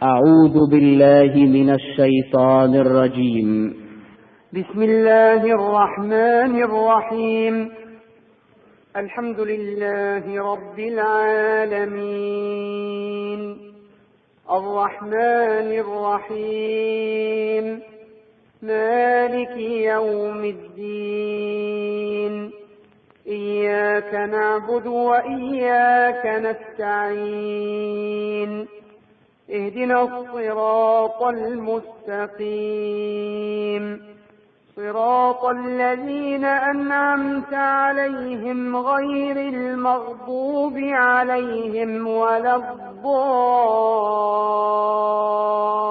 أعوذ بالله من الشيطان الرجيم. بسم الله الرحمن الرحيم. الحمد لله رب العالمين، الرحمن الرحيم، مالك يوم الدين، إياك نعبد وإياك نستعين، اهدنا الصراط المستقيم، صراط الذين أنعمت عليهم غير المغضوب عليهم ولا الضالين.